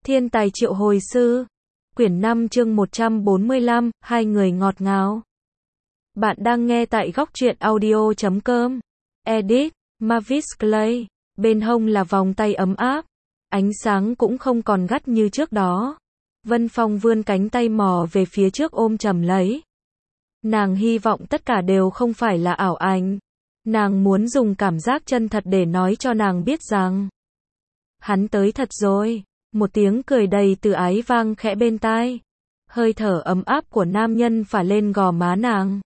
Thiên tài triệu hồi sư. Quyển 5 chương 145, hai người ngọt ngào. Bạn đang nghe tại góc truyện audio.com. Edit, Mavis Clay. Bên hông là vòng tay ấm áp. Ánh sáng cũng không còn gắt như trước đó. Vân Phong vươn cánh tay mò về phía trước ôm chầm lấy. Nàng hy vọng tất cả đều không phải là ảo ảnh. Nàng muốn dùng cảm giác chân thật để nói cho nàng biết rằng hắn tới thật rồi. Một tiếng cười đầy từ ái vang khẽ bên tai. Hơi thở ấm áp của nam nhân phả lên gò má nàng.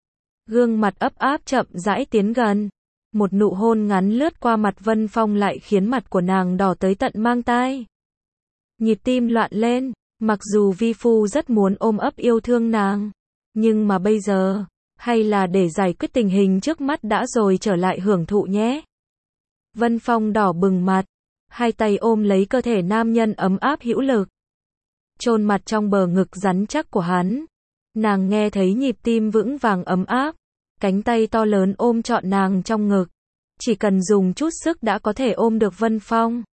Gương mặt ấp áp chậm rãi tiến gần. Một nụ hôn ngắn lướt qua mặt Vân Phong lại khiến mặt của nàng đỏ tới tận mang tai. Nhịp tim loạn lên, mặc dù vi phu rất muốn ôm ấp yêu thương nàng. Nhưng mà bây giờ, hay là để giải quyết tình hình trước mắt đã rồi trở lại hưởng thụ nhé. Vân Phong đỏ bừng mặt. Hai tay ôm lấy cơ thể nam nhân ấm áp hữu lực. Chôn mặt trong bờ ngực rắn chắc của hắn. Nàng nghe thấy nhịp tim vững vàng ấm áp. Cánh tay to lớn ôm trọn nàng trong ngực. Chỉ cần dùng chút sức đã có thể ôm được Vân Phong.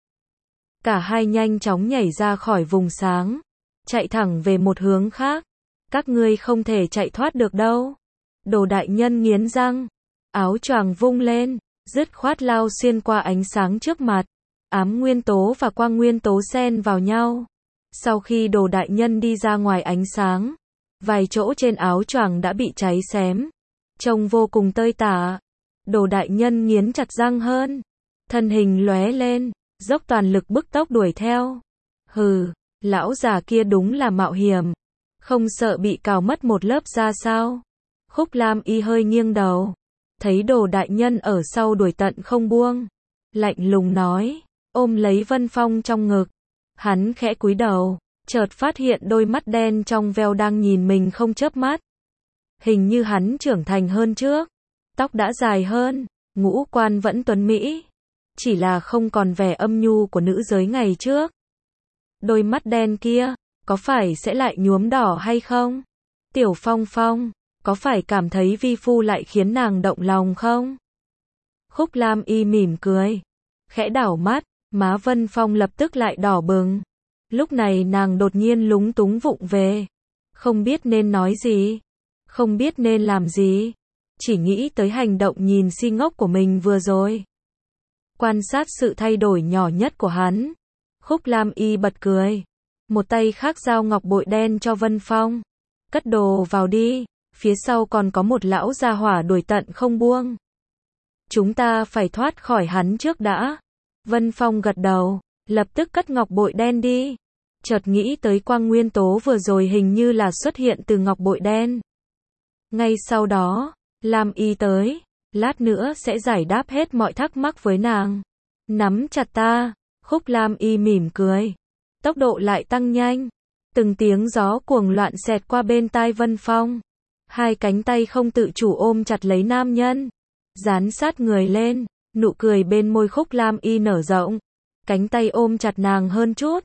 Cả hai nhanh chóng nhảy ra khỏi vùng sáng. Chạy thẳng về một hướng khác. Các ngươi không thể chạy thoát được đâu. Đồ đại nhân nghiến răng. Áo choàng vung lên. Dứt khoát lao xuyên qua ánh sáng trước mặt. Ám nguyên tố và quang nguyên tố xen vào nhau. Sau khi đồ đại nhân đi ra ngoài ánh sáng, vài chỗ trên áo choàng đã bị cháy xém. Trông vô cùng tơi tả. Đồ đại nhân nghiến chặt răng hơn. Thân hình lóe lên, dốc toàn lực bức tốc đuổi theo. Hừ, lão già kia đúng là mạo hiểm. Không sợ bị cào mất một lớp da sao? Khúc Lam Y hơi nghiêng đầu. Thấy đồ đại nhân ở sau đuổi tận không buông. Lạnh lùng nói. Ôm lấy Vân Phong trong ngực. Hắn khẽ cúi đầu, chợt phát hiện đôi mắt đen trong veo đang nhìn mình không chớp mắt. Hình như hắn trưởng thành hơn trước. Tóc đã dài hơn, ngũ quan vẫn tuấn mỹ. Chỉ là không còn vẻ âm nhu của nữ giới ngày trước. Đôi mắt đen kia, có phải sẽ lại nhuốm đỏ hay không? Tiểu Phong Phong, có phải cảm thấy vi phu lại khiến nàng động lòng không? Khúc Lam Y mỉm cười, khẽ đảo mắt. Má Vân Phong lập tức lại đỏ bừng. Lúc này nàng đột nhiên lúng túng vụng về. Không biết nên nói gì. Không biết nên làm gì. Chỉ nghĩ tới hành động nhìn si ngốc của mình vừa rồi. Quan sát sự thay đổi nhỏ nhất của hắn. Khúc Lam Y bật cười. Một tay khác giao ngọc bội đen cho Vân Phong. Cất đồ vào đi. Phía sau còn có một lão gia hỏa đuổi tận không buông. Chúng ta phải thoát khỏi hắn trước đã. Vân Phong gật đầu, lập tức cất ngọc bội đen đi. Chợt nghĩ tới quang nguyên tố vừa rồi hình như là xuất hiện từ ngọc bội đen. Ngay sau đó, Lam Y tới, lát nữa sẽ giải đáp hết mọi thắc mắc với nàng. Nắm chặt ta, Khúc Lam Y mỉm cười. Tốc độ lại tăng nhanh. Từng tiếng gió cuồng loạn xẹt qua bên tai Vân Phong. Hai cánh tay không tự chủ ôm chặt lấy nam nhân. Dán sát người lên. Nụ cười bên môi Khúc Lam Y nở rộng. Cánh tay ôm chặt nàng hơn chút.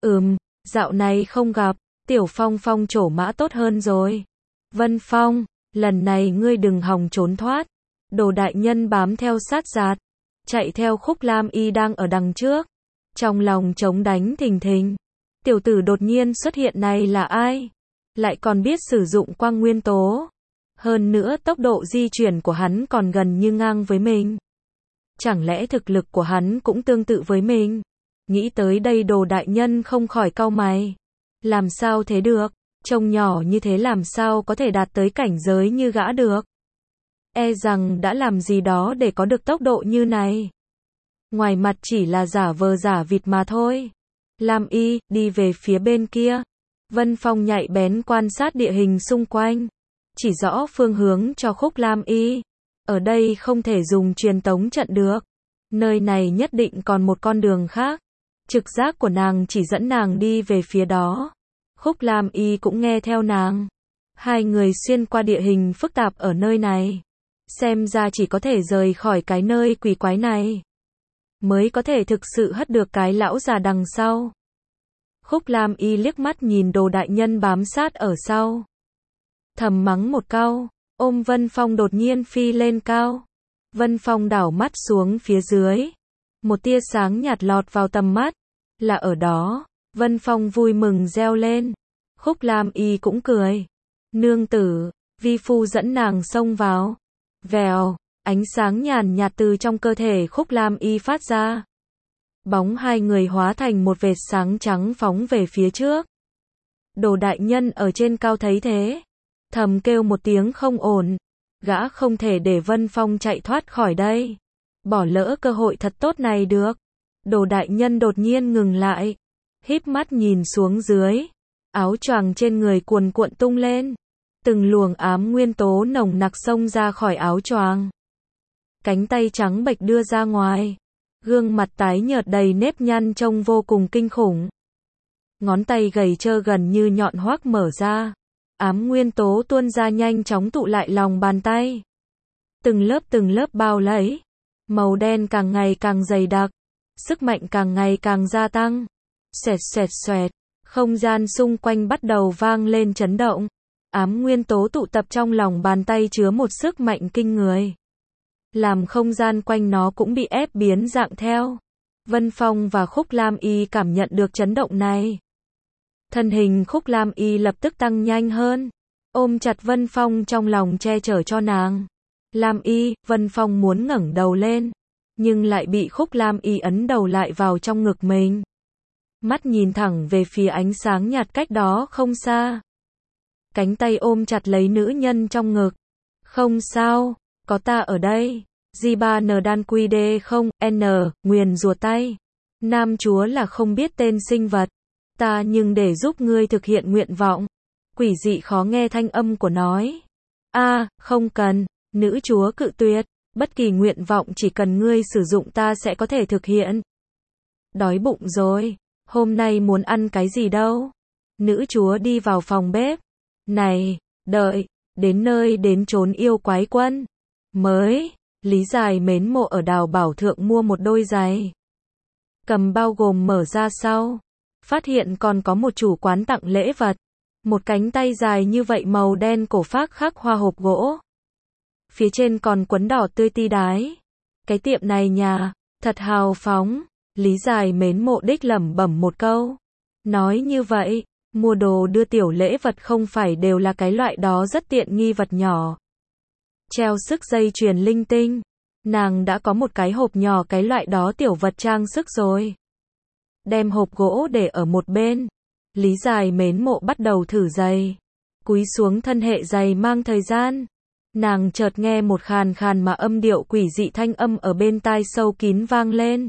Dạo này không gặp. Tiểu Phong Phong trổ mã tốt hơn rồi. Vân Phong, lần này ngươi đừng hòng trốn thoát. Đồ đại nhân bám theo sát giạt. Chạy theo Khúc Lam Y đang ở đằng trước. Trong lòng trống đánh thình thình. Tiểu tử đột nhiên xuất hiện này là ai? Lại còn biết sử dụng quang nguyên tố. Hơn nữa tốc độ di chuyển của hắn còn gần như ngang với mình. Chẳng lẽ thực lực của hắn cũng tương tự với mình? Nghĩ tới đây đồ đại nhân không khỏi cau mày. Làm sao thế được? Trông nhỏ như thế làm sao có thể đạt tới cảnh giới như gã được? E rằng đã làm gì đó để có được tốc độ như này. Ngoài mặt chỉ là giả vờ giả vịt mà thôi. Lam Y, đi về phía bên kia. Vân Phong nhạy bén quan sát địa hình xung quanh. Chỉ rõ phương hướng cho Khúc Lam Y. Ở đây không thể dùng truyền tống trận được. Nơi này nhất định còn một con đường khác. Trực giác của nàng chỉ dẫn nàng đi về phía đó. Khúc Lam Y cũng nghe theo nàng. Hai người xuyên qua địa hình phức tạp ở nơi này. Xem ra chỉ có thể rời khỏi cái nơi quỷ quái này. Mới có thể thực sự hất được cái lão già đằng sau. Khúc Lam Y liếc mắt nhìn đồ đại nhân bám sát ở sau. Thầm mắng một câu. Ôm Vân Phong đột nhiên phi lên cao. Vân Phong đảo mắt xuống phía dưới. Một tia sáng nhạt lọt vào tầm mắt. Là ở đó, Vân Phong vui mừng reo lên. Khúc Lam Y cũng cười. Nương tử, vi phu dẫn nàng xông vào. Vèo, ánh sáng nhàn nhạt từ trong cơ thể Khúc Lam Y phát ra. Bóng hai người hóa thành một vệt sáng trắng phóng về phía trước. Đồ đại nhân ở trên cao thấy thế, thầm kêu một tiếng không ổn. Gã không thể để Vân Phong chạy thoát khỏi đây. Bỏ lỡ cơ hội thật tốt này được. Đồ đại nhân đột nhiên ngừng lại. Híp mắt nhìn xuống dưới. Áo choàng trên người cuồn cuộn tung lên. Từng luồng ám nguyên tố nồng nặc xông ra khỏi áo choàng. Cánh tay trắng bệch đưa ra ngoài. Gương mặt tái nhợt đầy nếp nhăn trông vô cùng kinh khủng. Ngón tay gầy trơ gần như nhọn hoắt mở ra. Ám nguyên tố tuôn ra nhanh chóng tụ lại lòng bàn tay. Từng lớp bao lấy. Màu đen càng ngày càng dày đặc. Sức mạnh càng ngày càng gia tăng. Xoẹt xoẹt xoẹt. Không gian xung quanh bắt đầu vang lên chấn động. Ám nguyên tố tụ tập trong lòng bàn tay chứa một sức mạnh kinh người. Làm không gian quanh nó cũng bị ép biến dạng theo. Vân Phong và Khúc Lam Y cảm nhận được chấn động này. Thân hình Khúc Lam Y lập tức tăng nhanh hơn. Ôm chặt Vân Phong trong lòng che chở cho nàng. Lam Y, Vân Phong muốn ngẩng đầu lên. Nhưng lại bị Khúc Lam Y ấn đầu lại vào trong ngực mình. Mắt nhìn thẳng về phía ánh sáng nhạt cách đó không xa. Cánh tay ôm chặt lấy nữ nhân trong ngực. Không sao, có ta ở đây. J3N đan quy đê không, N, nguyền rùa tay. Nam chúa là không biết tên sinh vật. Ta nhưng để giúp ngươi thực hiện nguyện vọng. Quỷ dị khó nghe thanh âm của nói. Không cần, nữ chúa cự tuyệt. Bất kỳ nguyện vọng chỉ cần ngươi sử dụng ta sẽ có thể thực hiện. Đói bụng rồi. Hôm nay muốn ăn cái gì đâu? Nữ chúa đi vào phòng bếp. Này, đợi, đến nơi đến chốn yêu quái quân. Mới, Lý Dài mến mộ ở Đào Bảo Thượng mua một đôi giày. Cầm bao gồm mở ra sau. Phát hiện còn có một chủ quán tặng lễ vật. Một cánh tay dài như vậy màu đen cổ phác khắc hoa hộp gỗ. Phía trên còn quấn đỏ tươi ti đái. Cái tiệm này nhà, thật hào phóng. Lý Dài mến mộ đích lẩm bẩm một câu. Nói như vậy, mua đồ đưa tiểu lễ vật không phải đều là cái loại đó rất tiện nghi vật nhỏ. Treo sức dây chuyền linh tinh. Nàng đã có một cái hộp nhỏ cái loại đó tiểu vật trang sức rồi. Đem hộp gỗ để ở một bên. Lý Dài mến mộ bắt đầu thử giày. Cúi xuống thân hệ giày mang thời gian. Nàng chợt nghe một khàn khàn mà âm điệu quỷ dị thanh âm ở bên tai sâu kín vang lên.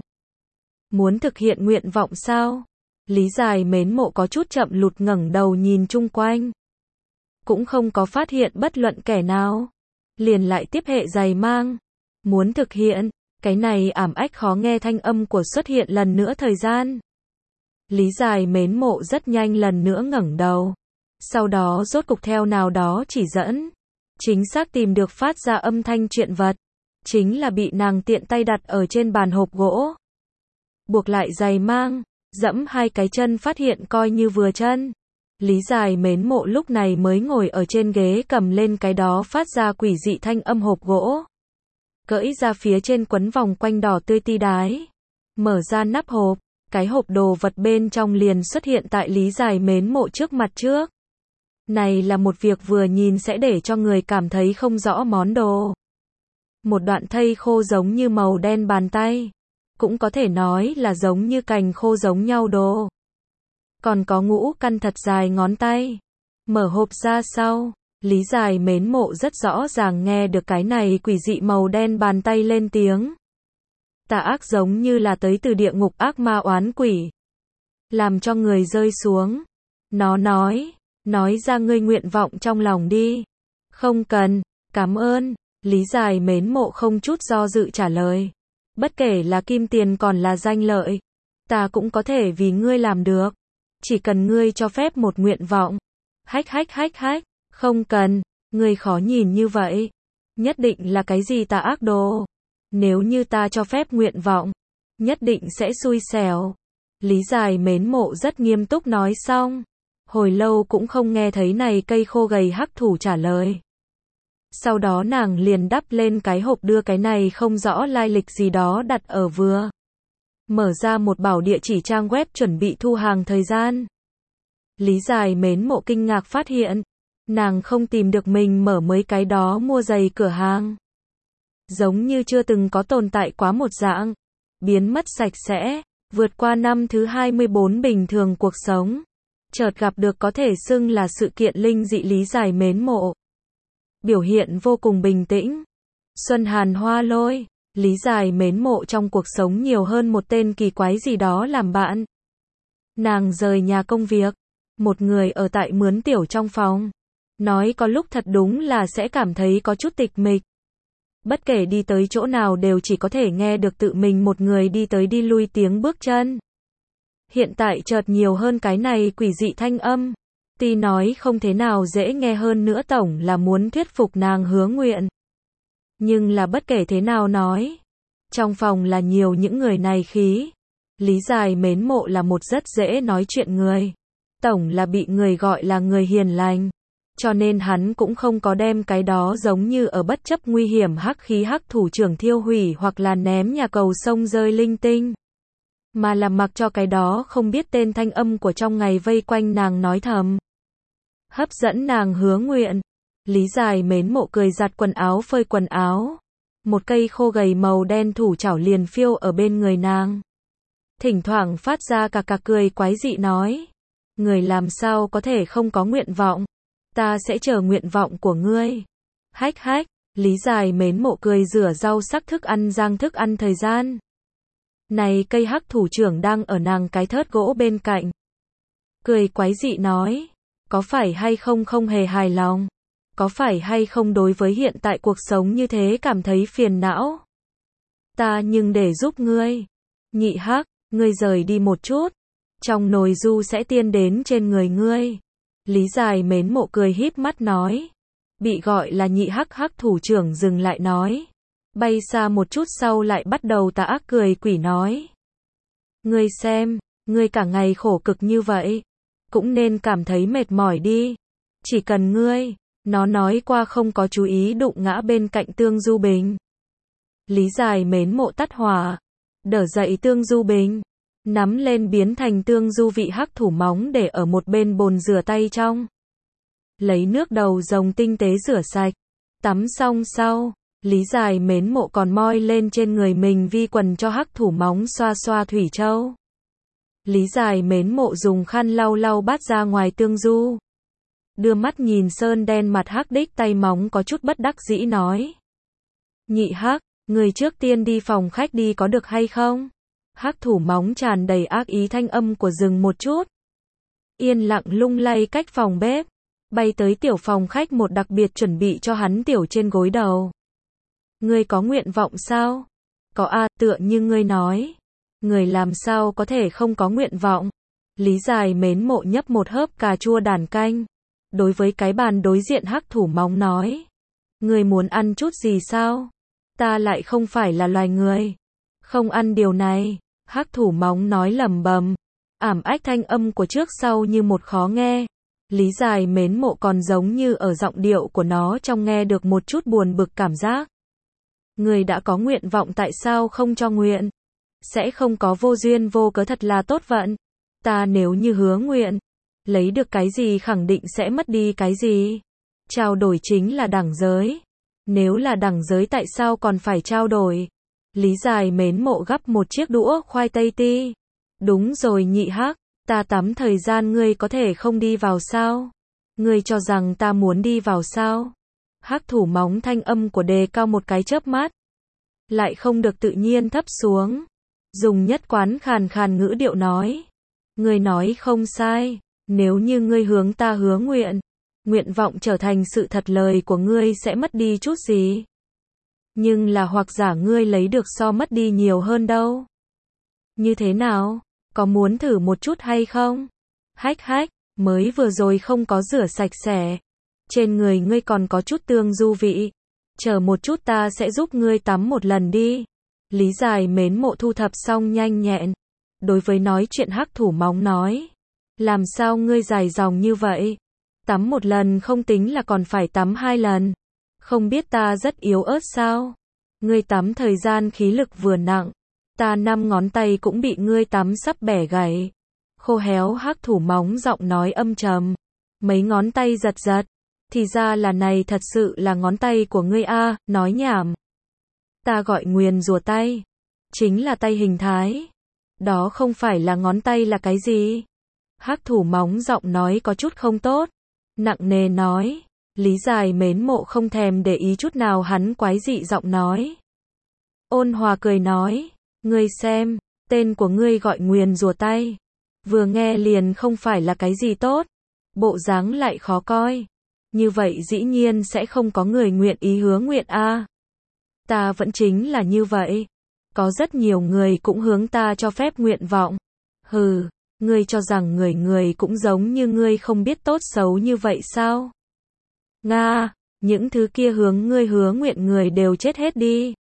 Muốn thực hiện nguyện vọng sao? Lý Dài mến mộ có chút chậm lụt ngẩng đầu nhìn chung quanh. Cũng không có phát hiện bất luận kẻ nào. Liền lại tiếp hệ giày mang. Muốn thực hiện, cái này ảm ách khó nghe thanh âm của xuất hiện lần nữa thời gian. Lý Dài mến mộ rất nhanh lần nữa ngẩng đầu. Sau đó rốt cục theo nào đó chỉ dẫn. Chính xác tìm được phát ra âm thanh chuyện vật. Chính là bị nàng tiện tay đặt ở trên bàn hộp gỗ. Buộc lại giày mang, dẫm hai cái chân phát hiện coi như vừa chân. Lý Dài mến mộ lúc này mới ngồi ở trên ghế cầm lên cái đó phát ra quỷ dị thanh âm hộp gỗ. Cởi ra phía trên quấn vòng quanh đỏ tươi ti đái. Mở ra nắp hộp, cái hộp đồ vật bên trong liền xuất hiện tại Lý Dài mến mộ trước mặt trước. Này là một việc vừa nhìn sẽ để cho người cảm thấy không rõ món đồ. Một đoạn thây khô giống như màu đen bàn tay. Cũng có thể nói là giống như cành khô giống nhau đồ. Còn có ngũ căn thật dài ngón tay. Mở hộp ra sau, Lý Dài mến mộ rất rõ ràng nghe được cái này quỷ dị màu đen bàn tay lên tiếng. Tà ác giống như là tới từ địa ngục ác ma oán quỷ. Làm cho người rơi xuống. Nó nói ra ngươi nguyện vọng trong lòng đi. Không cần, cảm ơn. Lý Dài mến mộ không chút do dự trả lời. Bất kể là kim tiền còn là danh lợi, ta cũng có thể vì ngươi làm được. Chỉ cần ngươi cho phép một nguyện vọng. Hách, không cần, ngươi khó nhìn như vậy. Nhất định là cái gì tà ác đồ. Nếu như ta cho phép nguyện vọng, nhất định sẽ xui xẻo. Lý Dài mến mộ rất nghiêm túc nói xong. Hồi lâu cũng không nghe thấy này cây khô gầy hắc thủ trả lời. Sau đó nàng liền đắp lên cái hộp đưa cái này không rõ lai lịch gì đó đặt ở vừa. mở ra một bảo địa chỉ trang web chuẩn bị thu hàng thời gian. Lý Giải mến mộ kinh ngạc phát hiện, nàng không tìm được mình mở mấy cái đó mua giày cửa hàng. Giống như chưa từng có tồn tại quá một dạng, biến mất sạch sẽ, vượt qua năm thứ 24 bình thường cuộc sống. Chợt gặp được có thể xưng là sự kiện linh dị Lý Giải mến mộ. Biểu hiện vô cùng bình tĩnh. Xuân hàn hoa lôi, Lý Giải mến mộ trong cuộc sống nhiều hơn một tên kỳ quái gì đó làm bạn. Nàng rời nhà công việc, một người ở tại mướn tiểu trong phòng. Nói có lúc thật đúng là sẽ cảm thấy có chút tịch mịch. Bất kể đi tới chỗ nào đều chỉ có thể nghe được tự mình một người đi tới đi lui tiếng bước chân. Hiện tại chợt nhiều hơn cái này quỷ dị thanh âm. Tuy nói không thế nào dễ nghe hơn nữa, tổng là muốn thuyết phục nàng hứa nguyện. Nhưng là bất kể thế nào nói, trong phòng là nhiều những người này khí. Lý Giải mến mộ là một rất dễ nói chuyện người. Tổng là bị người gọi là người hiền lành. Cho nên hắn cũng không có đem cái đó giống như ở bất chấp nguy hiểm hắc khí hắc thủ trưởng thiêu hủy hoặc là ném nhà cầu sông rơi linh tinh. Mà là mặc cho cái đó không biết tên thanh âm của trong ngày vây quanh nàng nói thầm. Hấp dẫn nàng hứa nguyện. Lý Giải mến mộ cười giặt quần áo phơi quần áo. Một cây khô gầy màu đen thủ chảo liền phiêu ở bên người nàng. Thỉnh thoảng phát ra cà cười quái dị nói. Người làm sao có thể không có nguyện vọng. Ta sẽ chờ nguyện vọng của ngươi. Hách hách, Lý Giải mến mộ cười rửa rau sắc thức ăn rang thức ăn thời gian. Này cây hắc thủ trưởng đang ở nàng cái thớt gỗ bên cạnh. Cười quái dị nói. Có phải hay không không hề hài lòng? Có phải hay không đối với hiện tại cuộc sống như thế cảm thấy phiền não? Ta nhưng để giúp ngươi. Nhị hắc, ngươi rời đi một chút. Trong nồi du sẽ tiên đến trên người ngươi. Lý Giải mến mộ cười híp mắt nói. Bị gọi là nhị hắc hắc thủ trưởng dừng lại nói. Bay xa một chút sau lại bắt đầu tà ác cười quỷ nói. Ngươi xem, ngươi cả ngày khổ cực như vậy. Cũng nên cảm thấy mệt mỏi đi. Chỉ cần ngươi, nó nói qua không có chú ý đụng ngã bên cạnh Tương Du Bình. Lý Giải mến mộ tắt hỏa. Đỡ dậy Tương Du Bình. Nắm lên biến thành Tương Du vị hắc thủ móng để ở một bên bồn rửa tay trong. Lấy nước đầu rồng tinh tế rửa sạch. Tắm xong sau, Lý Giải mến mộ còn moi lên trên người mình vi quần cho hắc thủ móng xoa xoa thủy châu. Lý Giải mến mộ dùng khăn lau lau bát ra ngoài Tương Du. Đưa mắt nhìn sơn đen mặt hắc đích tay móng có chút bất đắc dĩ nói. Nhị hắc, người trước tiên đi phòng khách đi có được hay không? Hắc thủ móng tràn đầy ác ý thanh âm của rừng một chút. Yên lặng lung lay cách phòng bếp. Bay tới tiểu phòng khách một đặc biệt chuẩn bị cho hắn tiểu trên gối đầu. Ngươi có nguyện vọng sao? Có a, tựa như ngươi nói. Người làm sao có thể không có nguyện vọng? Lý Giải mến mộ nhấp một hớp cà chua đàn canh. Đối với cái bàn đối diện hắc thủ móng nói. Ngươi muốn ăn chút gì sao? Ta lại không phải là loài người. Không ăn điều này. Hắc thủ móng nói lẩm bẩm. Ảm ách thanh âm của trước sau như một khó nghe. Lý Giải mến mộ còn giống như ở giọng điệu của nó trong nghe được một chút buồn bực cảm giác. Người đã có nguyện vọng tại sao không cho nguyện? Sẽ không có vô duyên vô cớ thật là tốt vận. Ta nếu như hứa nguyện, lấy được cái gì khẳng định sẽ mất đi cái gì. Trao đổi chính là đẳng giới. Nếu là đẳng giới tại sao còn phải trao đổi? Lý Giải mến mộ gắp một chiếc đũa khoai tây ti. Đúng rồi nhị hắc, ta tắm thời gian ngươi có thể không đi vào sao? Ngươi cho rằng ta muốn đi vào sao? Hắc thủ móng thanh âm của đề cao một cái chớp mắt. Lại không được tự nhiên thấp xuống. Dùng nhất quán khàn khàn ngữ điệu nói. Ngươi nói không sai, nếu như ngươi hướng ta hứa nguyện, nguyện vọng trở thành sự thật lời của ngươi sẽ mất đi chút gì. Nhưng là hoặc giả ngươi lấy được so mất đi nhiều hơn đâu. Như thế nào? Có muốn thử một chút hay không? Hách hách, mới vừa rồi không có rửa sạch sẽ. Trên người ngươi còn có chút Tương Du vị. Chờ một chút ta sẽ giúp ngươi tắm một lần đi. Lý Giải mến mộ thu thập xong nhanh nhẹn. Đối với nói chuyện hắc thủ móng nói. Làm sao ngươi dài dòng như vậy? Tắm một lần không tính là còn phải tắm 2 lần. Không biết ta rất yếu ớt sao? Ngươi tắm thời gian khí lực vừa nặng. Ta 5 ngón tay cũng bị ngươi tắm sắp bẻ gãy. Khô héo hắc thủ móng giọng nói âm trầm. Mấy ngón tay giật giật. Thì ra là này thật sự là ngón tay của ngươi a, nói nhảm. Ta gọi nguyền rủa tay. Chính là tay hình thái. Đó không phải là ngón tay là cái gì? Hắc thủ móng giọng nói có chút không tốt. Nặng nề nói. Lý Dài mến mộ không thèm để ý chút nào hắn quái dị giọng nói. Ôn hòa cười nói. Ngươi xem, tên của ngươi gọi nguyền rủa tay. Vừa nghe liền không phải là cái gì tốt. Bộ dáng lại khó coi. Như vậy dĩ nhiên sẽ không có người nguyện ý hứa nguyện a. Ta vẫn chính là như vậy. Có rất nhiều người cũng hướng ta cho phép nguyện vọng. Hừ, ngươi cho rằng người người cũng giống như ngươi không biết tốt xấu như vậy sao? Nga, những thứ kia hướng ngươi hứa nguyện người đều chết hết đi.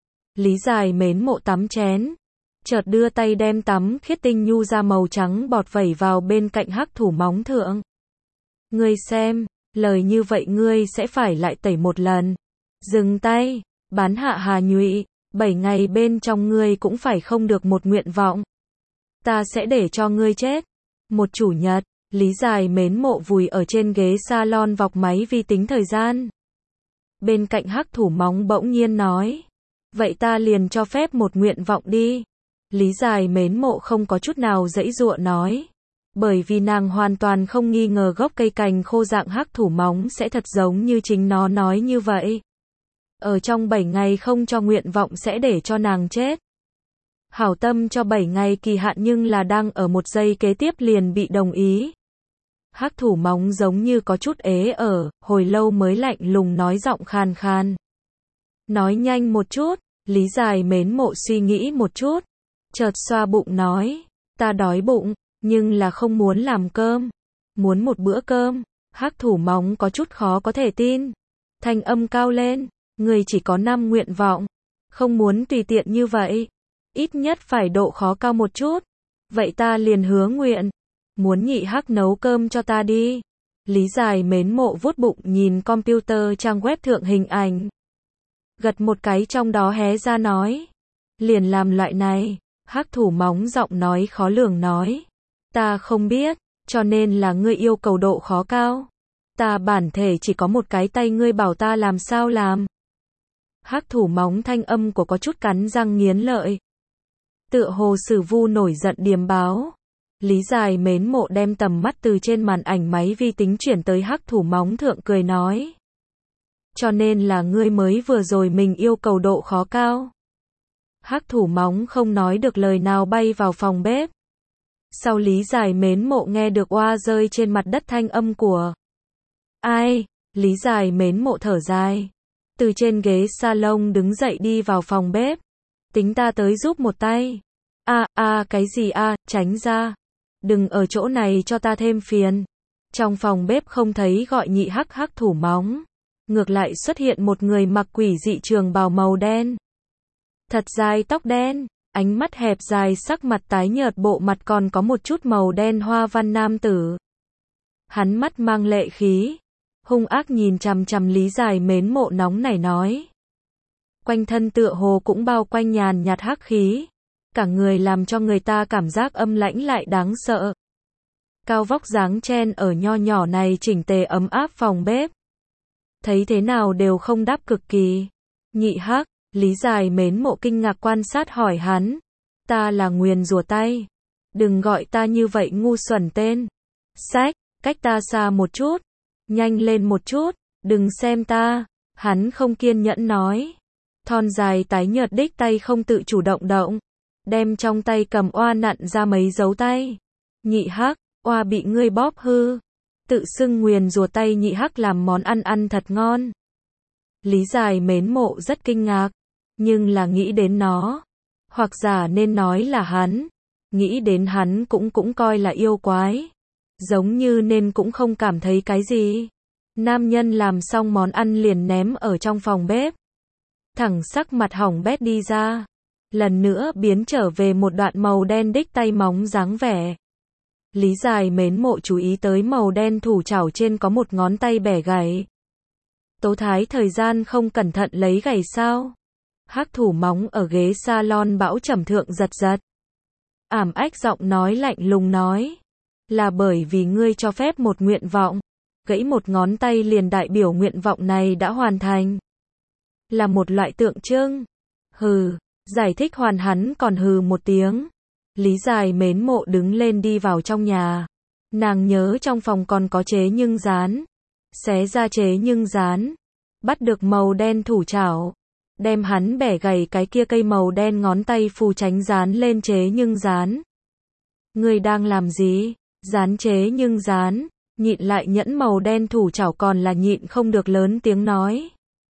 Lý Dài mến mộ tắm chén. Chợt đưa tay đem tắm khiết tinh nhu ra màu trắng bọt vẩy vào bên cạnh hắc thủ móng thượng. Ngươi xem, lời như vậy ngươi sẽ phải lại tẩy một lần. Dừng tay, bán hạ hà nhụy, 7 ngày bên trong ngươi cũng phải không được một nguyện vọng. Ta sẽ để cho ngươi chết. Một chủ nhật, Lý Dài mến mộ vùi ở trên ghế salon vọc máy vi tính thời gian. Bên cạnh hắc thủ móng bỗng nhiên nói. Vậy ta liền cho phép một nguyện vọng đi. Lý Dài mến mộ không có chút nào giãy giụa nói. Bởi vì nàng hoàn toàn không nghi ngờ gốc cây cành khô dạng hắc thủ móng sẽ thật giống như chính nó nói như vậy. Ở trong 7 ngày không cho nguyện vọng sẽ để cho nàng chết. Hảo tâm cho 7 ngày kỳ hạn nhưng là đang ở một giây kế tiếp liền bị đồng ý. Hắc thủ móng giống như có chút ế ở, hồi lâu mới lạnh lùng nói giọng khàn khàn. Nói nhanh một chút, Lý Dài mến mộ suy nghĩ một chút. Chợt xoa bụng nói, ta đói bụng, nhưng là không muốn làm cơm. Muốn một bữa cơm. Hắc thủ móng có chút khó có thể tin. Thanh âm cao lên, người chỉ có 5 nguyện vọng. Không muốn tùy tiện như vậy. Ít nhất phải độ khó cao một chút. Vậy ta liền hứa nguyện. Muốn nhị hắc nấu cơm cho ta đi. Lý Dài mến mộ vuốt bụng nhìn computer trang web thượng hình ảnh. Gật một cái trong đó hé ra nói. Liền làm loại này. Hắc thủ móng giọng nói khó lường nói. Ta không biết, cho nên là ngươi yêu cầu độ khó cao. Ta bản thể chỉ có một cái tay ngươi bảo ta làm sao làm. Hắc thủ móng thanh âm của có chút cắn răng nghiến lợi. Tựa hồ sử vu nổi giận điềm báo. Lý Dài mến mộ đem tầm mắt từ trên màn ảnh máy vi tính chuyển tới hắc thủ móng thượng cười nói. Cho nên là ngươi mới vừa rồi mình yêu cầu độ khó cao. Hắc thủ móng không nói được lời nào bay vào phòng bếp. Sau Lý Dài mến mộ nghe được oa rơi trên mặt đất thanh âm của. Ai? Lý Dài mến mộ thở dài. Từ trên ghế salon đứng dậy đi vào phòng bếp. Tính ta tới giúp một tay. Cái gì tránh ra. Đừng ở chỗ này cho ta thêm phiền. Trong phòng bếp không thấy gọi nhị hắc thủ móng. Ngược lại xuất hiện một người mặc quỷ dị trường bào màu đen. Thật dài tóc đen, ánh mắt hẹp dài sắc mặt tái nhợt bộ mặt còn có một chút màu đen hoa văn nam tử. Hắn mắt mang lệ khí, hung ác nhìn chằm chằm Lý Dài mến mộ nóng nảy nói. Quanh thân tựa hồ cũng bao quanh nhàn nhạt hắc khí, cả người làm cho người ta cảm giác âm lãnh lại đáng sợ. Cao vóc dáng chen ở nho nhỏ này chỉnh tề ấm áp phòng bếp. Thấy thế nào đều không đáp cực kỳ. Nhị hắc, Lý Dài mến mộ kinh ngạc quan sát hỏi hắn. Ta là nguyền rủa tay. Đừng gọi ta như vậy ngu xuẩn tên. Sách, cách ta xa một chút. Nhanh lên một chút, đừng xem ta. Hắn không kiên nhẫn nói. Thon dài tái nhợt đích tay không tự chủ động động. Đem trong tay cầm oa nặn ra mấy dấu tay. Nhị hắc, oa bị ngươi bóp hư. Tự xưng nguyền rủa tay nhị hắc làm món ăn thật ngon. Lý Dài mến mộ rất kinh ngạc. Nhưng là nghĩ đến nó. Hoặc giả nên nói là hắn. Nghĩ đến hắn cũng coi là yêu quái. Giống như nên cũng không cảm thấy cái gì. Nam nhân làm xong món ăn liền ném ở trong phòng bếp. Thẳng sắc mặt hỏng bét đi ra. Lần nữa biến trở về một đoạn màu đen đích tay móng dáng vẻ. Lý Dài mến mộ chú ý tới màu đen thủ chảo trên có một ngón tay bẻ gãy. Tố Thái thời gian không cẩn thận lấy gãy sao? Hắc thủ móng ở ghế salon bão trầm thượng giật giật. Ảm ách giọng nói lạnh lùng nói. Là bởi vì ngươi cho phép một nguyện vọng. Gãy một ngón tay liền đại biểu nguyện vọng này đã hoàn thành. Là một loại tượng trưng. Hừ, giải thích hoàn hắn còn hừ một tiếng. Lý Dài mến mộ đứng lên đi vào trong nhà. Nàng nhớ trong phòng còn có chế nhưng dán. Xé ra chế nhưng dán. Bắt được màu đen thủ chảo. Đem hắn bẻ gầy cái kia cây màu đen ngón tay phù tránh dán lên chế nhưng dán. Ngươi đang làm gì? Dán chế nhưng dán. Nhịn lại nhẫn màu đen thủ chảo còn là nhịn không được lớn tiếng nói.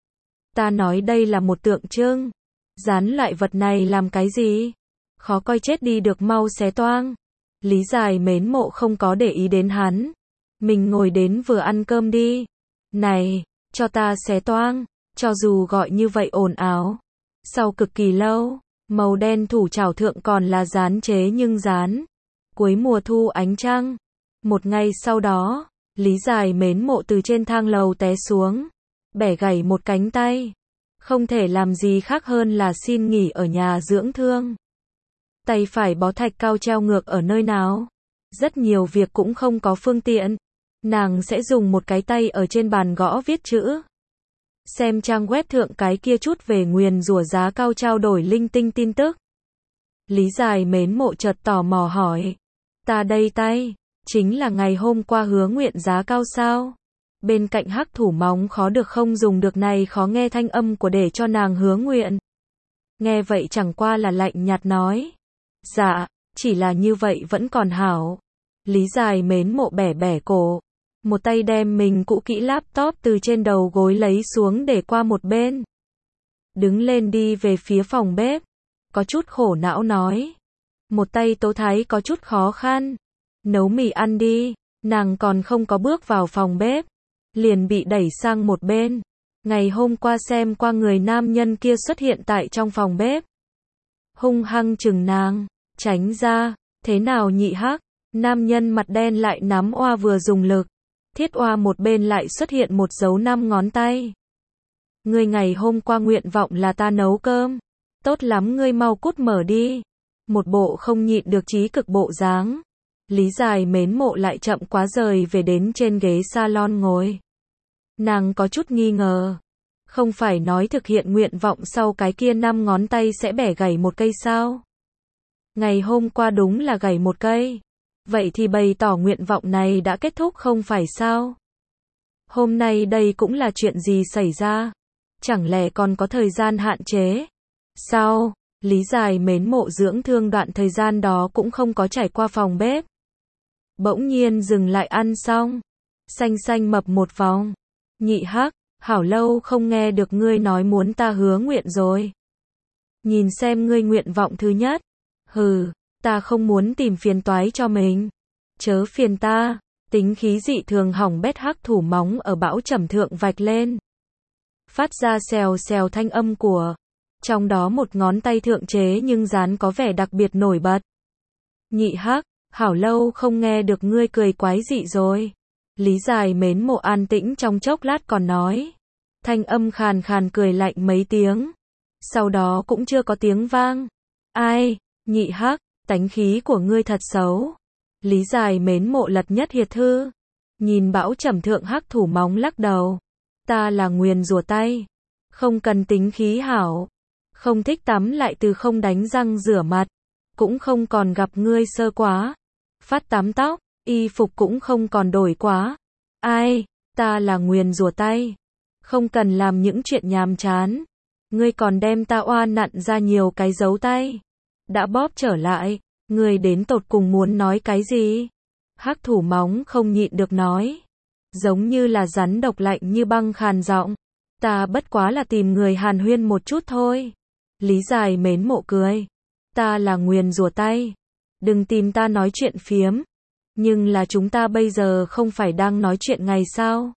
Ta nói đây là một tượng trưng. Dán loại vật này làm cái gì? Khó coi chết đi được mau xé toang. Lý Dài mến mộ không có để ý đến hắn. Mình ngồi đến vừa ăn cơm đi. Này, cho ta xé toang. Cho dù gọi như vậy ồn ào. Sau cực kỳ lâu, màu đen thủ chảo thượng còn là dán chế nhưng dán. Cuối mùa thu ánh trăng. Một ngày sau đó, Lý Dài mến mộ từ trên thang lầu té xuống. Bẻ gãy một cánh tay. Không thể làm gì khác hơn là xin nghỉ ở nhà dưỡng thương. Tay phải bó thạch cao treo ngược ở nơi nào. Rất nhiều việc cũng không có phương tiện. Nàng sẽ dùng một cái tay ở trên bàn gõ viết chữ. Xem trang web thượng cái kia chút về nguyền rủa giá cao trao đổi linh tinh tin tức. Lý Dài mến mộ chợt tò mò hỏi. Ta đây tay, chính là ngày hôm qua hứa nguyện giá cao sao? Bên cạnh hắc thủ móng khó được không dùng được này khó nghe thanh âm của để cho nàng hứa nguyện. Nghe vậy chẳng qua là lạnh nhạt nói. Dạ, chỉ là như vậy vẫn còn hảo. Lý Dài mến mộ bẻ bẻ cổ. Một tay đem mình cũ kỹ laptop từ trên đầu gối lấy xuống để qua một bên. Đứng lên đi về phía phòng bếp. Có chút khổ não nói. Một tay tố thái có chút khó khăn. Nấu mì ăn đi. Nàng còn không có bước vào phòng bếp. Liền bị đẩy sang một bên. Ngày hôm qua xem qua người nam nhân kia xuất hiện tại trong phòng bếp. Hung hăng chừng nàng. Tránh ra. Thế nào nhị hắc? Nam nhân mặt đen lại nắm oa vừa dùng lực. Thiết oa một bên lại xuất hiện một dấu 5 ngón tay. Ngươi ngày hôm qua nguyện vọng là ta nấu cơm. Tốt lắm ngươi mau cút mở đi. Một bộ không nhịn được chí cực bộ dáng. Lý Dài mến mộ lại chậm quá rời về đến trên ghế salon ngồi. Nàng có chút nghi ngờ. Không phải nói thực hiện nguyện vọng sau cái kia 5 ngón tay sẽ bẻ gãy một cây sao? Ngày hôm qua đúng là gãy một cây. Vậy thì bày tỏ nguyện vọng này đã kết thúc không phải sao? Hôm nay đây cũng là chuyện gì xảy ra? Chẳng lẽ còn có thời gian hạn chế? Sao? Lý Dài mến mộ dưỡng thương đoạn thời gian đó cũng không có trải qua phòng bếp. Bỗng nhiên dừng lại ăn xong. Xanh xanh mập một vòng. Nhị hắc, hảo lâu không nghe được ngươi nói muốn ta hứa nguyện rồi. Nhìn xem ngươi nguyện vọng thứ nhất. Hừ. Ta không muốn tìm phiền toái cho mình. Chớ phiền ta. Tính khí dị thường hỏng bét hắc thủ móng ở bão trầm thượng vạch lên. Phát ra xèo xèo thanh âm của. Trong đó một ngón tay thượng chế nhưng dán có vẻ đặc biệt nổi bật. Nhị hắc, hảo lâu không nghe được ngươi cười quái dị rồi. Lý Dài mến mộ an tĩnh trong chốc lát còn nói. Thanh âm khàn khàn cười lạnh mấy tiếng. Sau đó cũng chưa có tiếng vang. Ai? Nhị hắc. Tánh khí của ngươi thật xấu. Lý Dài mến mộ lật nhất hiệt thư. Nhìn bão trầm thượng hắc thủ móng lắc đầu. Ta là nguyền rủa tay. Không cần tính khí hảo. Không thích tắm lại từ không đánh răng rửa mặt. Cũng không còn gặp ngươi sơ quá. Phát tắm tóc, y phục cũng không còn đổi quá. Ai, ta là nguyền rủa tay. Không cần làm những chuyện nhàm chán. Ngươi còn đem ta oan nặn ra nhiều cái dấu tay. Đã bóp trở lại, ngươi đến tột cùng muốn nói cái gì? Hắc thủ móng không nhịn được nói. Giống như là rắn độc lạnh như băng khàn giọng. Ta bất quá là tìm người hàn huyên một chút thôi. Lý Dài mến mộ cười. Ta là nguyền rủa tay. Đừng tìm ta nói chuyện phiếm. Nhưng là chúng ta bây giờ không phải đang nói chuyện ngày sao?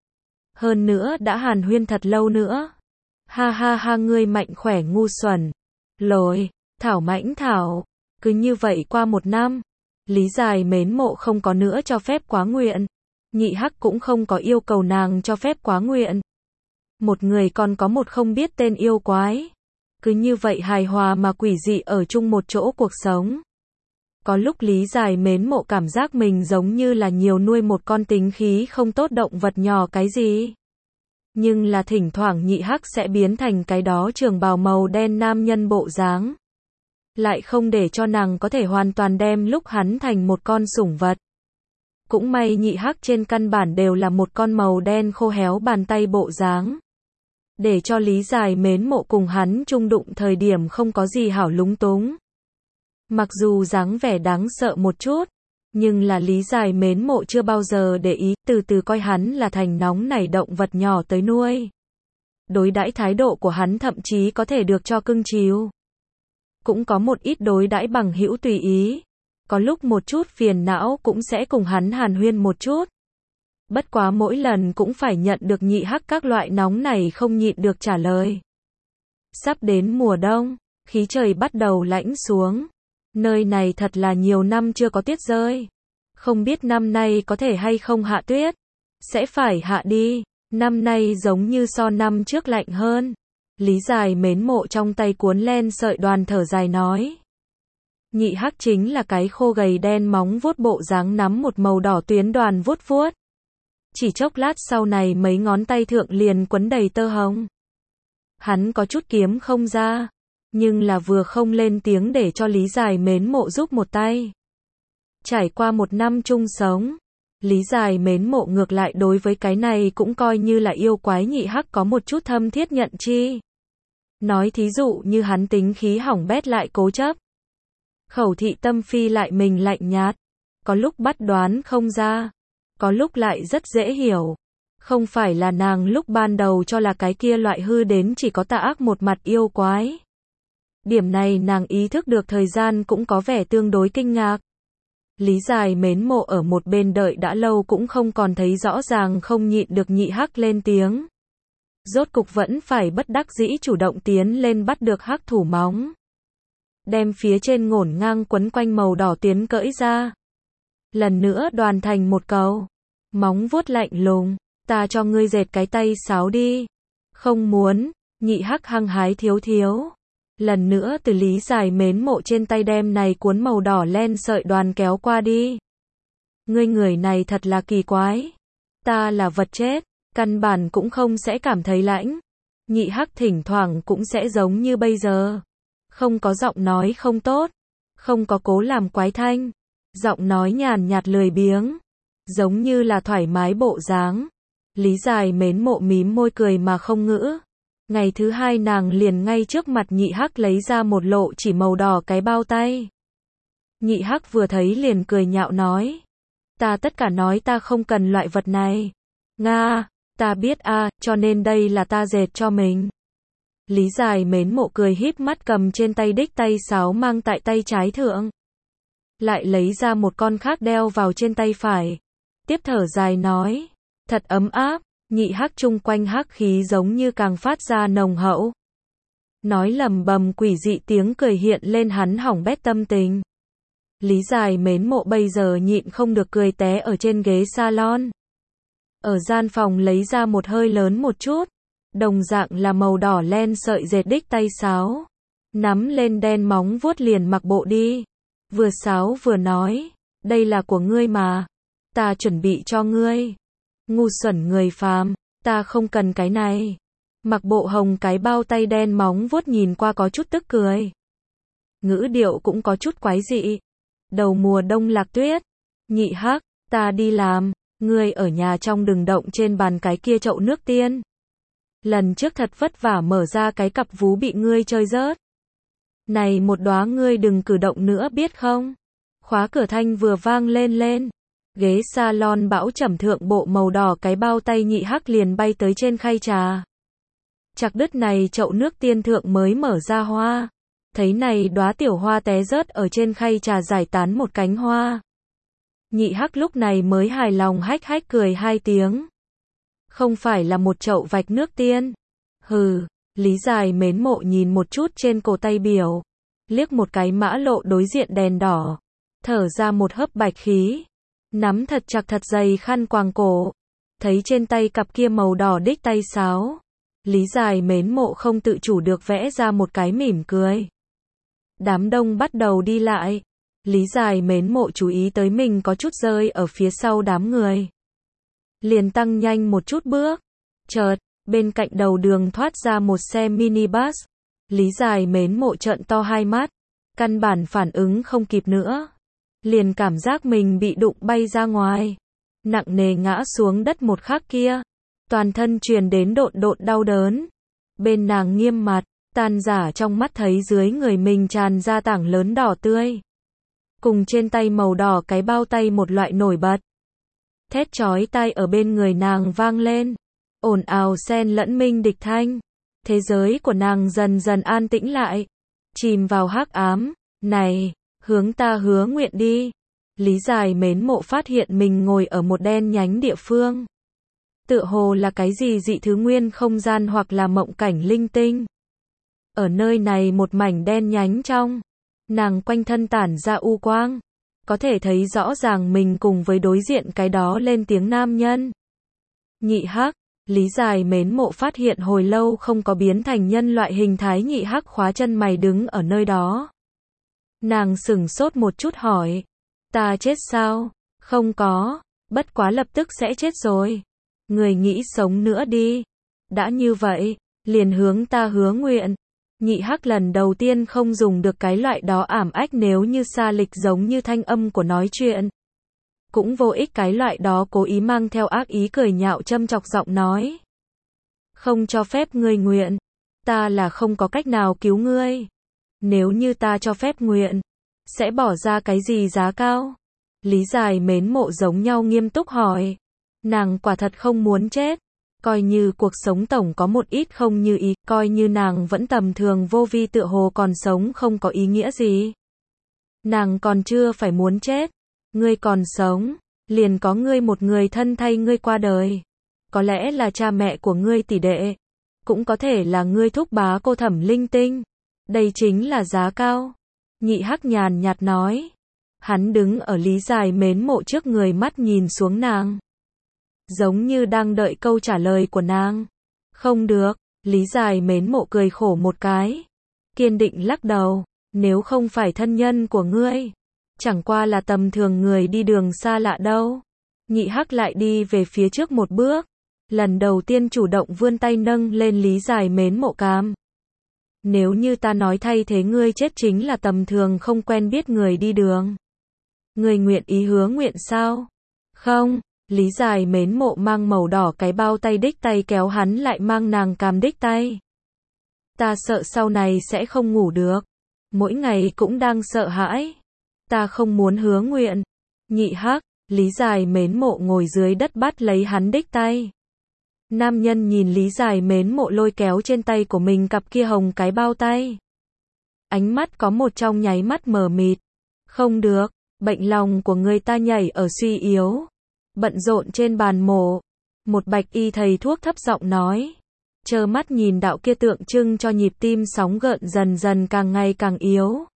Hơn nữa đã hàn huyên thật lâu nữa. Ha ha ha ngươi mạnh khỏe ngu xuẩn. Lồi. Thảo mãnh thảo. Cứ như vậy qua một năm. Lý Dài mến mộ không có nữa cho phép quá nguyện. Nhị hắc cũng không có yêu cầu nàng cho phép quá nguyện. Một người còn có một không biết tên yêu quái. Cứ như vậy hài hòa mà quỷ dị ở chung một chỗ cuộc sống. Có lúc Lý Giải mến mộ cảm giác mình giống như là nhiều nuôi một con tính khí không tốt động vật nhỏ cái gì. Nhưng là thỉnh thoảng Nhị Hắc sẽ biến thành cái đó trường bào màu đen nam nhân bộ dáng. Lại không để cho nàng có thể hoàn toàn đem lúc hắn thành một con sủng vật. Cũng may Nhị Hắc trên căn bản đều là một con màu đen khô héo bàn tay bộ dáng. Để cho Lý Giải mến mộ cùng hắn chung đụng thời điểm không có gì hảo lúng túng. Mặc dù dáng vẻ đáng sợ một chút, nhưng là Lý Giải mến mộ chưa bao giờ để ý, từ từ coi hắn là thành nóng nảy động vật nhỏ tới nuôi. Đối đãi thái độ của hắn thậm chí có thể được cho cưng chiều. Cũng có một ít đối đãi bằng hữu tùy ý. Có lúc một chút phiền não cũng sẽ cùng hắn hàn huyên một chút. Bất quá mỗi lần cũng phải nhận được Nhị Hắc các loại nóng này không nhịn được trả lời. Sắp đến mùa đông, khí trời bắt đầu lạnh xuống. Nơi này thật là nhiều năm chưa có tuyết rơi. Không biết năm nay có thể hay không hạ tuyết. Sẽ phải hạ đi. Năm nay giống như so năm trước lạnh hơn. Lý Giải mến mộ trong tay cuốn len sợi đoàn thở dài nói. Nhị Hắc chính là cái khô gầy đen móng vuốt bộ dáng nắm một màu đỏ tuyến đoàn vuốt vuốt. Chỉ chốc lát sau này mấy ngón tay thượng liền quấn đầy tơ hồng. Hắn có chút kiếm không ra, nhưng là vừa không lên tiếng để cho Lý Giải mến mộ giúp một tay. Trải qua một năm chung sống, Lý Giải mến mộ ngược lại đối với cái này cũng coi như là yêu quái Nhị Hắc có một chút thâm thiết nhận chi. Nói thí dụ như hắn tính khí hỏng bét lại cố chấp. Khẩu thị tâm phi lại mình lạnh nhạt. Có lúc bắt đoán không ra. Có lúc lại rất dễ hiểu. Không phải là nàng lúc ban đầu cho là cái kia loại hư đến chỉ có tà ác một mặt yêu quái. Điểm này nàng ý thức được thời gian cũng có vẻ tương đối kinh ngạc. Lý Giải mến mộ ở một bên đợi đã lâu cũng không còn thấy rõ ràng không nhịn được Nhị Hắc lên tiếng. Rốt cục vẫn phải bất đắc dĩ chủ động tiến lên bắt được Hắc thủ móng. Đem phía trên ngổn ngang quấn quanh màu đỏ tuyến cởi ra. Lần nữa đoàn thành một cầu. Móng vuốt lạnh lùng. Ta cho ngươi dệt cái tay sáo đi. Không muốn. Nhị Hắc hăng hái thiếu thiếu. Lần nữa từ Lý Giải mến mộ trên tay đem này cuốn màu đỏ len sợi đoàn kéo qua đi. Ngươi người này thật là kỳ quái. Ta là vật chết. Căn bản cũng không sẽ cảm thấy lạnh. Nhị Hắc thỉnh thoảng cũng sẽ giống như bây giờ. Không có giọng nói không tốt. Không có cố làm quái thanh. Giọng nói nhàn nhạt lười biếng. Giống như là thoải mái bộ dáng. Lý Giải mến mộ mím môi cười mà không ngữ. Ngày thứ hai nàng liền ngay trước mặt Nhị Hắc lấy ra một lộ chỉ màu đỏ cái bao tay. Nhị Hắc vừa thấy liền cười nhạo nói. Ta tất cả nói ta không cần loại vật này. Nga, ta biết a, cho nên đây là ta dệt cho mình. Lý Giải mến mộ cười híp mắt cầm trên tay đích tay sáo mang tại tay trái thượng. Lại lấy ra một con khác đeo vào trên tay phải. Tiếp thở dài nói. Thật ấm áp. Nhị Hắc chung quanh hắc khí giống như càng phát ra nồng hậu. Nói lầm bầm quỷ dị tiếng cười hiện lên hắn hỏng bét tâm tình. Lý Giải mến mộ bây giờ nhịn không được cười té ở trên ghế salon. Ở gian phòng lấy ra một hơi lớn một chút. Đồng dạng là màu đỏ len sợi dệt đích tay sáo. Nắm lên đen móng vuốt liền mặc bộ đi. Vừa sáo vừa nói. Đây là của ngươi mà. Ta chuẩn bị cho ngươi. Ngu xuẩn người phàm, ta không cần cái này. Mặc bộ hồng cái bao tay đen móng vuốt nhìn qua có chút tức cười. Ngữ điệu cũng có chút quái dị. Đầu mùa đông lạc tuyết. Nhị Hắc, ta đi làm, ngươi ở nhà trong đừng động trên bàn cái kia chậu nước tiên. Lần trước thật vất vả mở ra cái cặp vú bị ngươi chơi rớt. Này một đóa ngươi đừng cử động nữa biết không? Khóa cửa thanh vừa vang lên. Ghế salon bão trầm thượng bộ màu đỏ cái bao tay Nhị Hắc liền bay tới trên khay trà. Chặt đứt này chậu nước tiên thượng mới mở ra hoa. Thấy này đóa tiểu hoa té rớt ở trên khay trà giải tán một cánh hoa. Nhị Hắc lúc này mới hài lòng hách hách cười hai tiếng. Không phải là một chậu vạch nước tiên. Hừ, Lý Giải mến mộ nhìn một chút trên cổ tay biểu. Liếc một cái mã lộ đối diện đèn đỏ. Thở ra một hớp bạch khí. Nắm thật chặt thật dày khăn quàng cổ. Thấy trên tay cặp kia màu đỏ đích tay sáo. Lý Giải Mến Mộ không tự chủ được vẽ ra một cái mỉm cười. Đám đông bắt đầu đi lại. Lý Giải Mến Mộ chú ý tới mình có chút rơi ở phía sau đám người. Liền tăng nhanh một chút bước. Chợt, bên cạnh đầu đường thoát ra một xe minibus. Lý Giải Mến Mộ trợn to hai mắt. Căn bản phản ứng không kịp nữa. Liền cảm giác mình bị đụng bay ra ngoài. Nặng nề ngã xuống đất một khắc kia. Toàn thân truyền đến độn độn đau đớn. Bên nàng nghiêm mặt, tan rã trong mắt thấy dưới người mình tràn ra tảng lớn đỏ tươi. Cùng trên tay màu đỏ cái bao tay một loại nổi bật. Thét chói tai ở bên người nàng vang lên. Ồn ào xen lẫn minh địch thanh. Thế giới của nàng dần dần an tĩnh lại. Chìm vào hắc ám. Này, hướng ta hứa nguyện đi. Lý Giải Mến Mộ phát hiện mình ngồi ở một đen nhánh địa phương. Tựa hồ là cái gì dị thứ nguyên không gian hoặc là mộng cảnh linh tinh. Ở nơi này một mảnh đen nhánh trong. Nàng quanh thân tản ra u quang. Có thể thấy rõ ràng mình cùng với đối diện cái đó lên tiếng nam nhân. Nhị hắc. Lý Giải Mến Mộ phát hiện hồi lâu không có biến thành nhân loại hình thái nhị hắc khóa chân mày đứng ở nơi đó. Nàng sửng sốt một chút hỏi. Ta chết sao? Không có. Bất quá lập tức sẽ chết rồi. Người nghĩ sống nữa đi. Đã như vậy, liền hướng ta hứa nguyện. Nhị hắc lần đầu tiên không dùng được cái loại đó ảm ách nếu như xa lịch giống như thanh âm của nói chuyện. Cũng vô ích cái loại đó cố ý mang theo ác ý cười nhạo châm chọc giọng nói. Không cho phép ngươi nguyện. Ta là không có cách nào cứu ngươi. Nếu như ta cho phép nguyện, sẽ bỏ ra cái gì giá cao? Lý Giải Mến Mộ giống nhau nghiêm túc hỏi. Nàng quả thật không muốn chết. Coi như cuộc sống tổng có một ít không như ý, coi như nàng vẫn tầm thường vô vi tựa hồ còn sống không có ý nghĩa gì. Nàng còn chưa phải muốn chết. Ngươi còn sống, liền có ngươi một người thân thay ngươi qua đời. Có lẽ là cha mẹ của ngươi tỷ đệ. Cũng có thể là ngươi thúc bá cô thẩm linh tinh. Đây chính là giá cao. Nhị hắc nhàn nhạt nói. Hắn đứng ở Lý Giải Mến Mộ trước người mắt nhìn xuống nàng. Giống như đang đợi câu trả lời của nàng. Không được, Lý Giải Mến Mộ cười khổ một cái. Kiên định lắc đầu, nếu không phải thân nhân của ngươi, chẳng qua là tầm thường người đi đường xa lạ đâu. Nhị hắc lại đi về phía trước một bước. Lần đầu tiên chủ động vươn tay nâng lên Lý Giải Mến Mộ cằm. Nếu như ta nói thay thế ngươi chết chính là tầm thường không quen biết người đi đường. Ngươi nguyện ý hứa nguyện sao? Không. Lý Giải Mến Mộ mang màu đỏ cái bao tay đích tay kéo hắn lại mang nàng cằm đích tay. Ta sợ sau này sẽ không ngủ được. Mỗi ngày cũng đang sợ hãi. Ta không muốn hứa nguyện. Nhị hắc. Lý Giải Mến Mộ ngồi dưới đất bắt lấy hắn đích tay. Nam nhân nhìn Lý Giải Mến Mộ lôi kéo trên tay của mình cặp kia hồng cái bao tay. Ánh mắt có một trong nháy mắt mờ mịt. Không được, bệnh lòng của người ta nhảy ở suy yếu. Bận rộn trên bàn mổ. Một bạch y thầy thuốc thấp giọng nói. Trơ mắt nhìn đạo kia tượng trưng cho nhịp tim sóng gợn dần dần càng ngày càng yếu.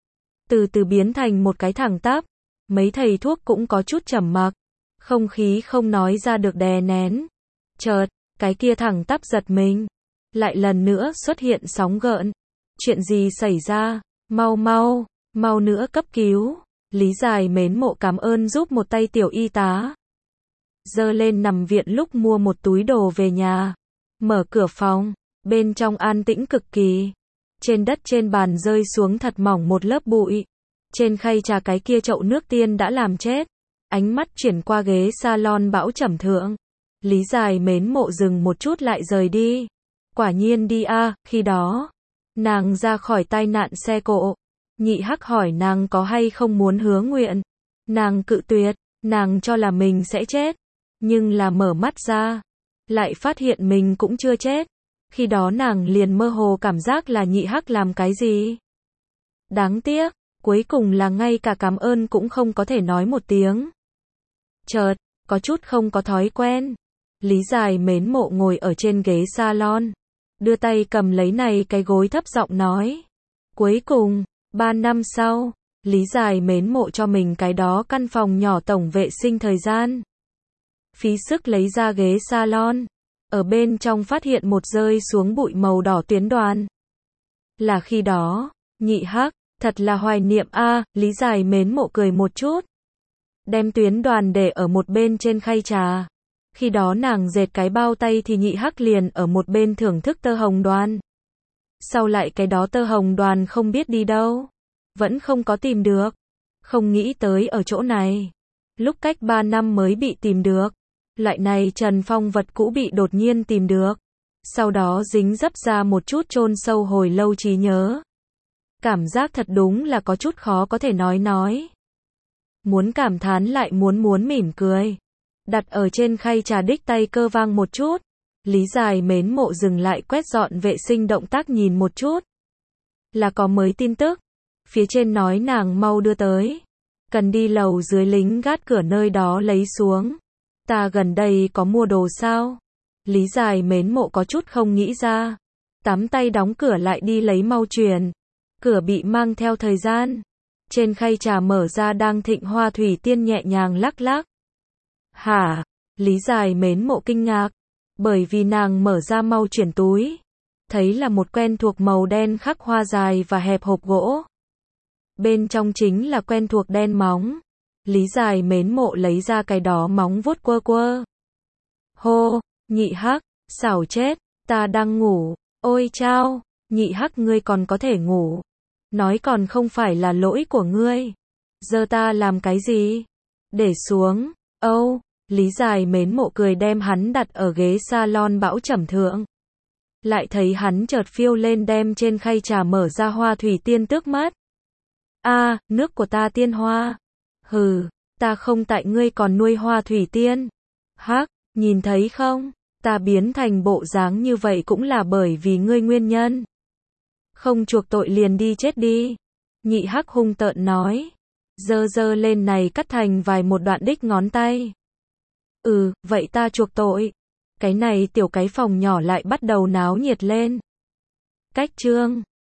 Từ từ biến thành một cái thẳng tắp. Mấy thầy thuốc cũng có chút trầm mặc. Không khí không nói ra được đè nén. Chợt, cái kia thẳng tắp giật mình. Lại lần nữa xuất hiện sóng gợn. Chuyện gì xảy ra? Mau mau, mau nữa cấp cứu. Lý Giải Mến Mộ cảm ơn giúp một tay tiểu y tá. Dơ lên nằm viện lúc mua một túi đồ về nhà. Mở cửa phòng. Bên trong an tĩnh cực kỳ. Trên đất trên bàn rơi xuống thật mỏng một lớp bụi. Trên khay trà cái kia chậu nước tiên đã làm chết. Ánh mắt chuyển qua ghế salon bão trầm thượng. Lý Giải Mến Mộ dừng một chút lại rời đi. Quả nhiên đi a, khi đó. Nàng ra khỏi tai nạn xe cộ. Nhị hắc hỏi nàng có hay không muốn hứa nguyện. Nàng cự tuyệt, nàng cho là mình sẽ chết. Nhưng là mở mắt ra. Lại phát hiện mình cũng chưa chết. Khi đó nàng liền mơ hồ cảm giác là nhị hắc làm cái gì. Đáng tiếc, cuối cùng là ngay cả cảm ơn cũng không có thể nói một tiếng. Chợt, có chút không có thói quen. Lý Giải Mến Mộ ngồi ở trên ghế salon. Đưa tay cầm lấy này cái gối thấp giọng nói. Cuối cùng, 3 năm sau, Lý Giải Mến Mộ cho mình cái đó căn phòng nhỏ tổng vệ sinh thời gian. Phí sức lấy ra ghế salon. ở bên trong phát hiện một rơi xuống bụi màu đỏ tuyến đoàn. Là khi đó, Nhị Hắc, thật là hoài niệm a, Lý Giải mến mộ cười một chút. Đem tuyến đoàn để ở một bên trên khay trà. Khi đó nàng dệt cái bao tay thì Nhị Hắc liền ở một bên thưởng thức tơ hồng đoàn. Sau lại cái đó tơ hồng đoàn không biết đi đâu. Vẫn không có tìm được. Không nghĩ tới ở chỗ này. Lúc cách 3 năm mới bị tìm được. Loại này Trần Phong vật cũ bị đột nhiên tìm được. Sau đó dính dấp ra một chút chôn sâu hồi lâu trí nhớ. Cảm giác thật đúng là có chút khó có thể nói. Muốn cảm thán lại muốn mỉm cười. Đặt ở trên khay trà đích tay cơ vang một chút. Lý Giải mến mộ dừng lại quét dọn vệ sinh động tác nhìn một chút. Là có mới tin tức. Phía trên nói nàng mau đưa tới. Cần đi lầu dưới lính gác cửa nơi đó lấy xuống. Ta gần đây có mua đồ sao? Lý Giải mến mộ có chút không nghĩ ra. Tắm tay đóng cửa lại đi lấy mau truyền. Cửa bị mang theo thời gian. Trên khay trà mở ra đang thịnh hoa thủy tiên nhẹ nhàng lắc lắc. Hả? Lý Giải mến mộ kinh ngạc. Bởi vì nàng mở ra mau chuyển túi. Thấy là một quen thuộc màu đen khắc hoa dài và hẹp hộp gỗ. Bên trong chính là quen thuộc đen móng. Lý Giải mến mộ lấy ra cái đó móng vuốt quơ. Hô, Nhị Hắc, xảo chết, ta đang ngủ. Ôi chao, Nhị Hắc ngươi còn có thể ngủ. Nói còn không phải là lỗi của ngươi. Giờ ta làm cái gì? Để xuống. Âu, Lý Giải mến mộ cười đem hắn đặt ở ghế salon bão trầm thượng. Lại thấy hắn chợt phiêu lên đem trên khay trà mở ra hoa thủy tiên tước mắt. A, nước của ta tiên hoa. Hừ, ta không tại ngươi còn nuôi hoa thủy tiên. Hắc, nhìn thấy không? Ta biến thành bộ dáng như vậy cũng là bởi vì ngươi nguyên nhân. Không chuộc tội liền đi chết đi. Nhị Hắc hung tợn nói. Giơ lên này cắt thành vài một đoạn đích ngón tay. Vậy ta chuộc tội. Cái này tiểu cái phòng nhỏ lại bắt đầu náo nhiệt lên. Cách chương